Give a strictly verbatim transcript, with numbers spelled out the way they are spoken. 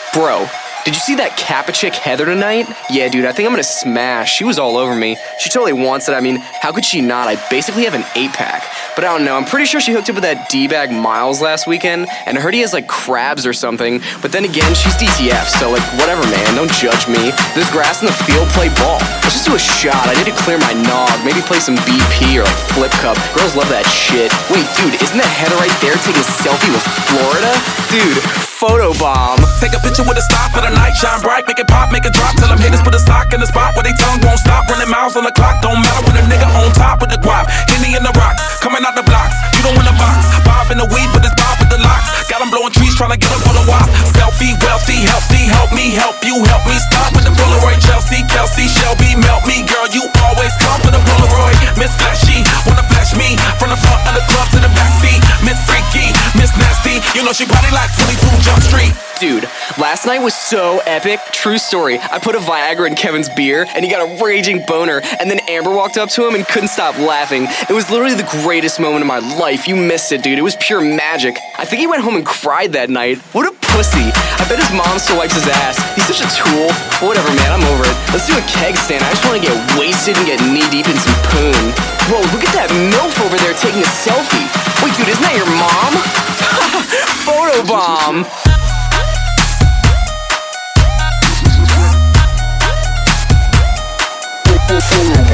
Bro, did you see that Kappa chick Heather tonight? Yeah, dude, I think I'm gonna smash. She was all over me. She totally wants it. I mean, how could she not? I basically have an eight-pack. But I don't know, I'm pretty sure she hooked up with that D-bag Miles last weekend, and I heard he has, like, crabs or something. But then again, she's D T F, so, like, whatever, man. Don't judge me. There's grass in the field, play ball. Let's just do a shot. I need to clear my nog. Maybe play some B P or, like, flip cup. Girls love that shit. Wait, dude, isn't that Heather right there taking a selfie with Florida? Dude, photobomb. Take a picture with a stop for the night, shine bright, make it pop, make it drop. Tell them haters put a sock in the spot where they tongue won't stop. Running miles on the clock, don't matter when a nigga on top with the guap. Henny in the rocks, coming out the blocks. You don't win a box, bob in the weed, but it's bob with the locks. Got them blowing trees, trying to get up for the wop. Selfie, wealthy, healthy, help me, help you, help me. Stop with the Polaroid, Chelsea, Kelsey, Shelby, melt me, girl. You always come for the Polaroid. Miss Flashy, wanna flash me from the front of the club to the backseat. Miss Freaky, Miss Nasty, you know she probably like twenty-two Jump Street. Dude, last night was so epic. True story. I put a Viagra in Kevin's beer, and he got a raging boner, and then Amber walked up to him and couldn't stop laughing. It was literally the greatest moment of my life. You missed it, dude. It was pure magic. I think he went home and cried that night. What a pussy. I bet his mom still wipes his ass. He's such a tool. Whatever, man. I'm over it. Let's do a keg stand. I just want to get wasted and get knee-deep in some poon. Whoa, look at that MILF over there taking a selfie. Wait, dude, isn't that your mom? Photobomb. Photobomb.